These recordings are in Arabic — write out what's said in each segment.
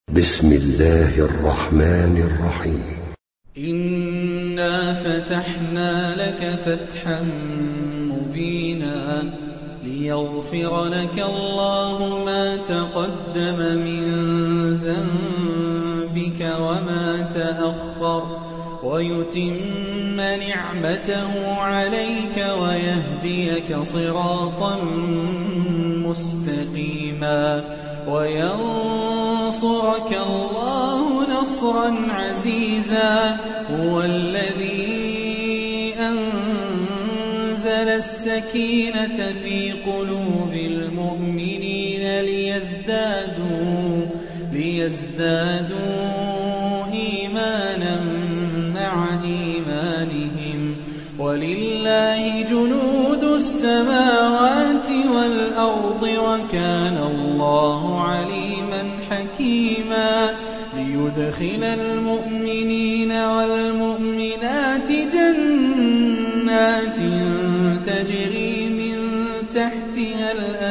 بسم الله الرحمن الرحيم. إنا فتحنا لك فتحا مبينا ليغفر لك الله ما تقدم من ذنبك وما تأخر ويتم نعمته عليك ويهديك صراطا مستقيما وينصرك الله نصرا عزيزا. هو الذي أنزل السكينة في قلوب المؤمنين ليزدادوا إيمانا مع إيمانهم ولله جنود السماوات والأرض وكان الله عليما حكيما. ليدخل المؤمنين والمؤمنات جنات تجري من تحتها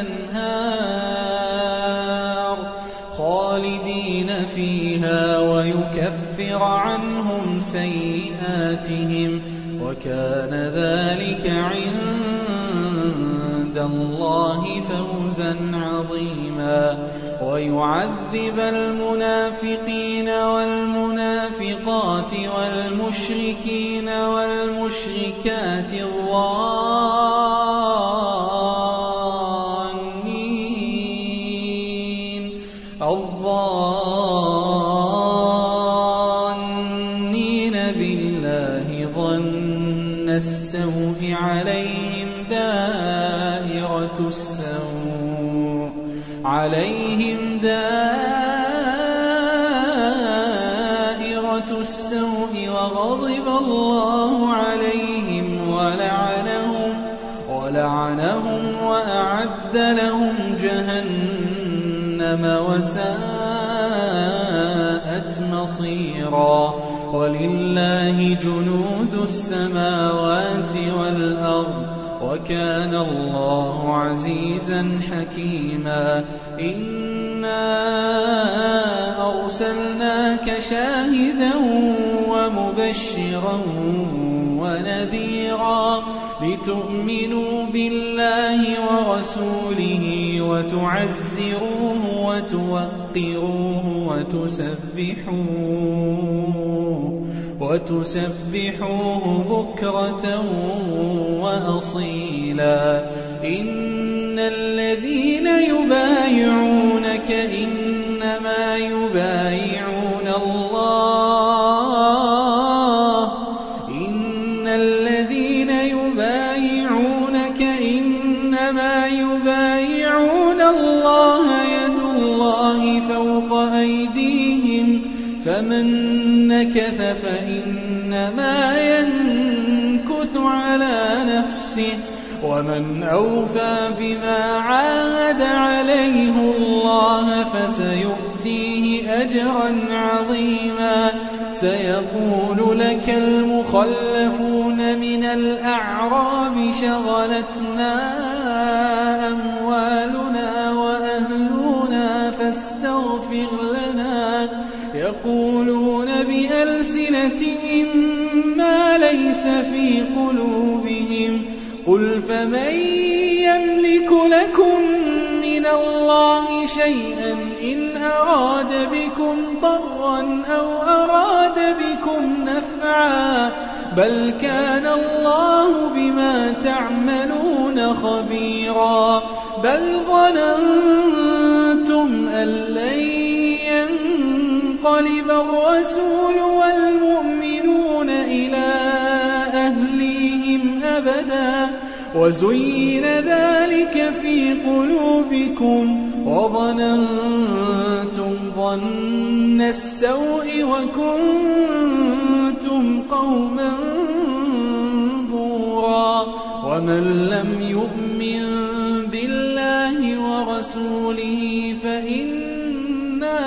الأنهار خالدين فيها ويكفر عنهم سيئاتهم وكان ذلك عند الله فوزا عظيما. ويعذب المنافقين والمنافقات والمشركين والمشركات الظانين بالله ظن السوء عليهم دائرة السوء وغضب الله عليهم ولعنهم وأعد لهم جهنم وساءت مصيرا. ولله جنود السماوات والأرض وكان الله عزيزا حكيما. إنا أرسلناك شاهدا ومبشرا ونذيرا لتؤمنوا بالله ورسوله وتعزروه وتسبحوه بكرة وأصيلا. إن الذين يبايعونك إنما يبايعون الله يد الله فوق أيديهم فمن نكث فإنما ينكث على نفسه ومن أوفى بما عاهد عليه الله فسيؤتيه أجرا عظيما. سيقول لك المخلفون من الأعراب شغلتنا أموالنا وأهلنا فاستغفر لنا يقولون بألسنتهم ما ليس في قلوبهم قل فمن يملك لكم من الله شيئا إن أراد بكم ضرا أو أراد بكم نفعا بل كان الله بما تعملون خبيرا. بل ظننتم أن لن ينقلب الرسول والمؤمنون إلى أهليهم أبدا وزين ذلك في قلوبكم وظننتم ظن السوء وكنتم قوما بورا. ومن لم يؤمن بالله ورسوله فإنا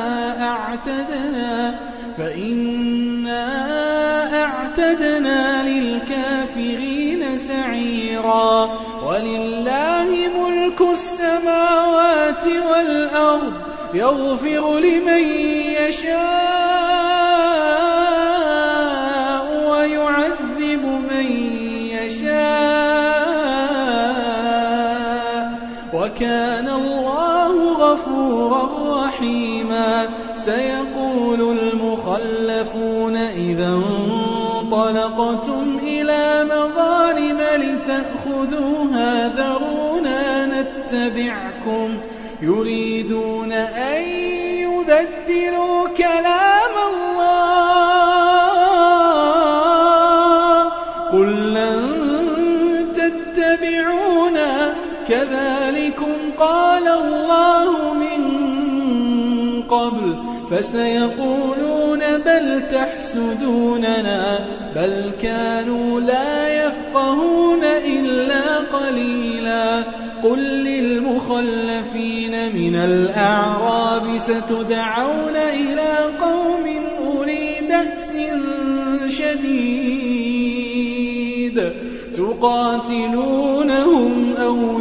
أعتدنا للكافرين سعيرا. ولله ملك السماوات والأرض يغفر لمن يشاء ويعذب من يشاء وكان الله غفورا رحيما سيقول المخلفون إذا انطلقتم إلى مغانم لتأخذوها ذرونا نتبعكم يريدون أن يبدلوا كلام الله قل لن تتبعونا كذلكم قال الله من قبل فسيقولون بل تحسدوننا بل كانوا لا يفقهون إلا قليلا قل للمخلفين من الأعراب ستدعون إلى قوم أولي بأس شديد تقاتلونهم أو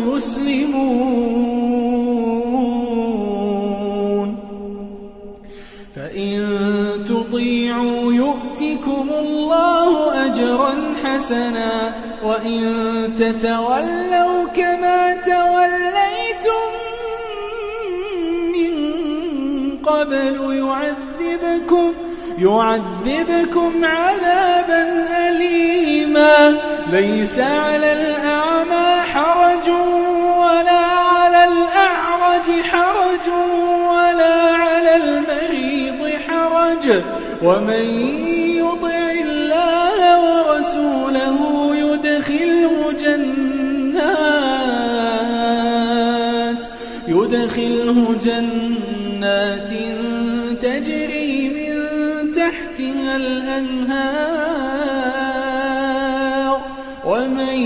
يسلمون فإن تطيعوا يؤتكم الله أجرا حسنا وإن تتولوا كما توليتم من قبل يعذبكم عذابا أليما ليس على الأعمى حرج ولا على الأعرج حرج ولا على المريض حرج ومن يطع الله ورسوله يدخله جنات تجري من تحتها الأنهار ومن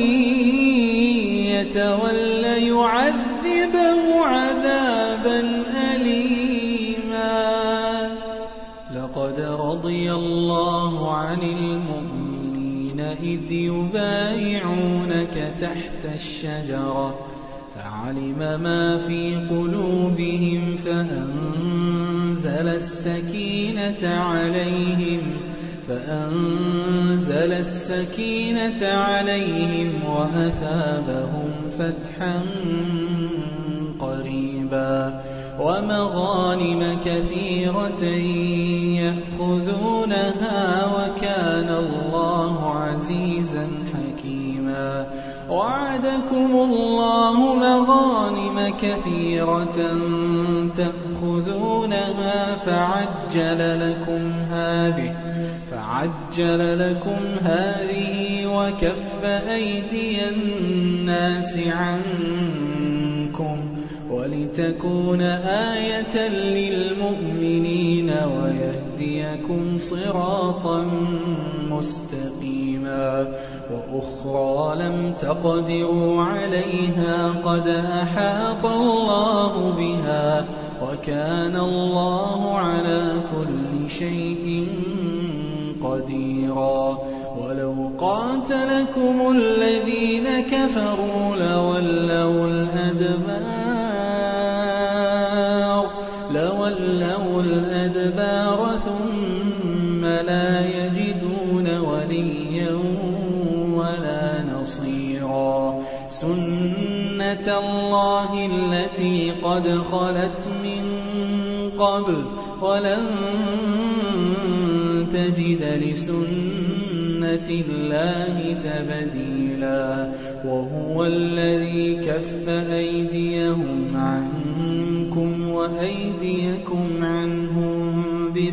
يتول يعذبه عذابا أليما لقد رضي الله عن المؤمنين إذ يبايعونك تحت الشجرة فعلم ما في قلوبهم فأنزل السكينة عليهم وأثابهم فتحا قريبا ومغانم كثيرة يأخذونها وكان الله عزيزا حكيما وعدكم الله مغانم كثيرة تأخذونها فعجل لكم هذه وكف أيدي الناس عنكم ولتكون آية للمؤمنين ويهديكم صراطا مستقيما وأخرى لم تقدروا عليها قد أحاط الله بها وكان الله على كل شيء قديرا ولو قاتلكم الذين كفروا لولوا الأدبار ثم لا يجدون وليا ولا نصيرا سنة الله التي قد خلت من قبل ولن تجد لسنة الله تبديلا وهو الذي كف أيديهم عنكم وأيديكم عنهم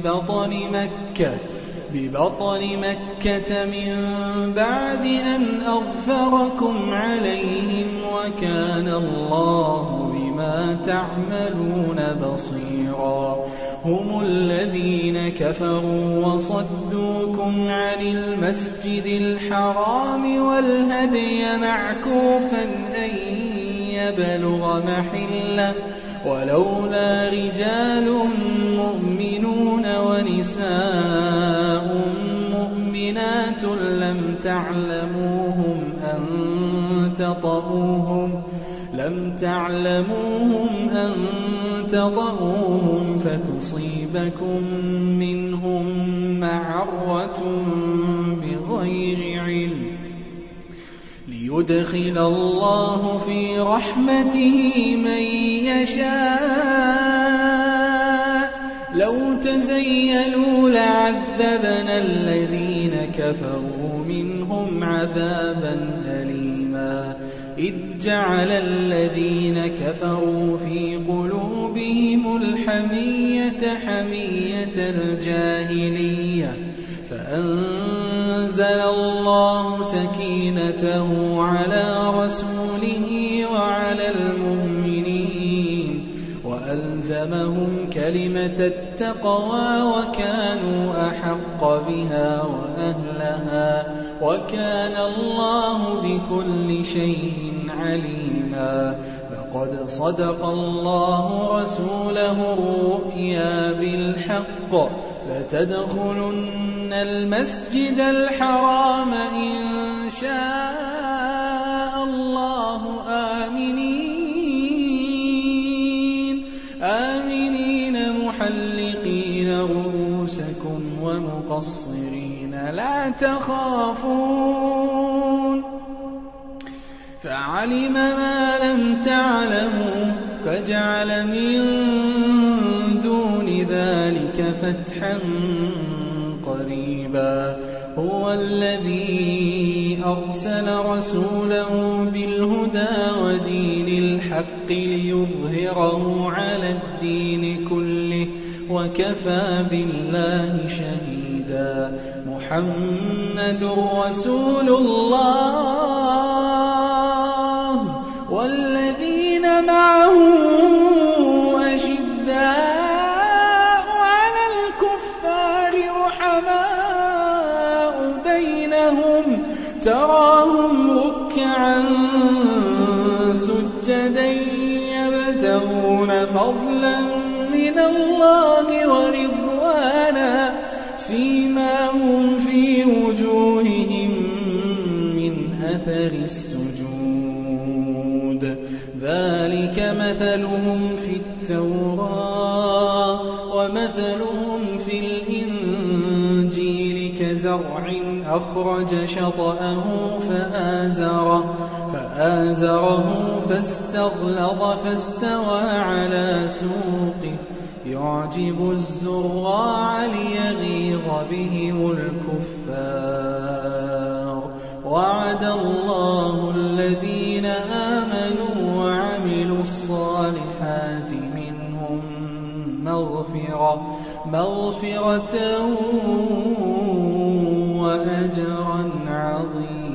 ببطن مكة من بعد أن أظفركم عليهم وكان الله بما تعملون بصيرا هم الذين كفروا وصدوكم عن المسجد الحرام والهدي معكوفا أن يبلغ محله ولولا رجال مؤمنون ونساء مؤمنات لم تعلموهم أن تطؤوهم فتصيبكم منهم معرة بغير علم ليدخل الله في رحمته من يشاء لو تزيلوا لعذبنا الذين كفروا منهم عذابا أليما إذ جعل الذين كفروا في قلوبهم الحمية حمية الجاهلية فأنزل الله سكينته على رسوله وعلى المؤمنين وألزمهم كلمة التقوى وكانوا أحق بها وأهلها وكان الله بكل شيء عليما لقد صدق الله رسوله الرؤيا بالحق لتدخلن المسجد الحرام إن شاء الله آمنين محلقين رؤوسكم ومقصرين لا تخافون فعلم ما لم تعلموا فجعل من دون ذلك فتحا قريبا هو الذي أرسل رسوله بالهدى ودين الحق ليظهره على الدين كله وكفى بالله شهيدا محمد رسول الله والذين معه أشداء على الكفار رحماء بينهم تراهم ركعا سجدا يبتغون فضلا من الله ورضوانا سيماهم في وجوههم من أثر السجود ذلك مثلهم في التوراة ومثلهم في الإنجيل كزرع أخرج شطأه فآزره فاستغلظ فاستوى على سوقه يعجب الزراع ليغيظ بهم الكفار وعد الله الذين آمنوا وعملوا الصالحات منهم مغفرة وأجرا عظيما